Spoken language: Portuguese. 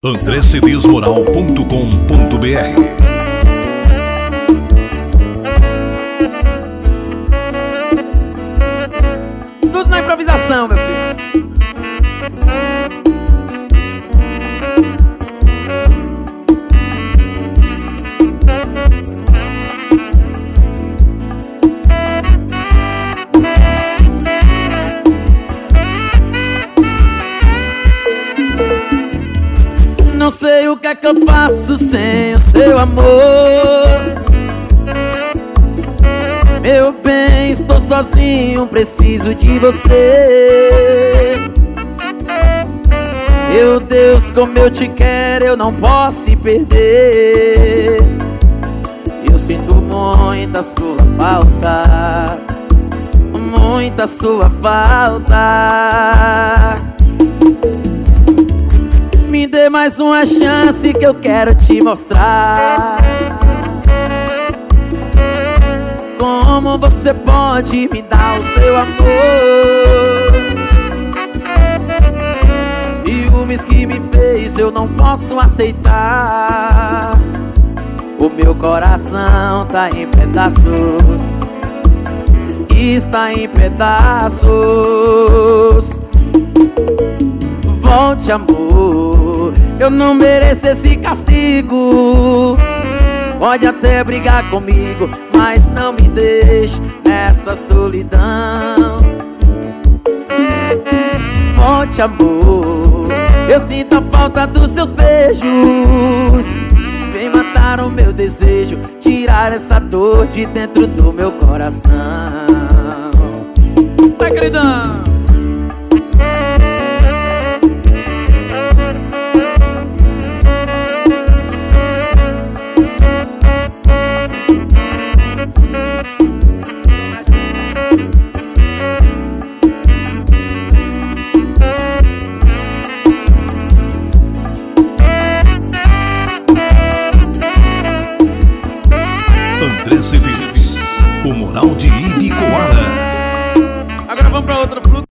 andrecedesmoral.com.br. Tudo na improvisação, meu filho. Não sei o que é que eu faço sem o seu amor. Meu bem, estou sozinho, preciso de você. Meu Deus, como eu te quero, eu não posso te perder. Eu sinto muita sua falta, muita sua falta. Me dê mais uma chance que eu quero te mostrar como você pode me dar o seu amor. Ciúmes que me fez eu não posso aceitar. O meu coração tá em pedaços, está em pedaços. Volte, amor, eu não mereço esse castigo. Pode até brigar comigo, mas não me deixe nessa solidão. Volte, amor, eu sinto a falta dos seus beijos. Vem matar o meu desejo, tirar essa dor de dentro do meu coração. Vai, queridão! André Cedês, o moral de Ibicoara. Agora vamos pra outra.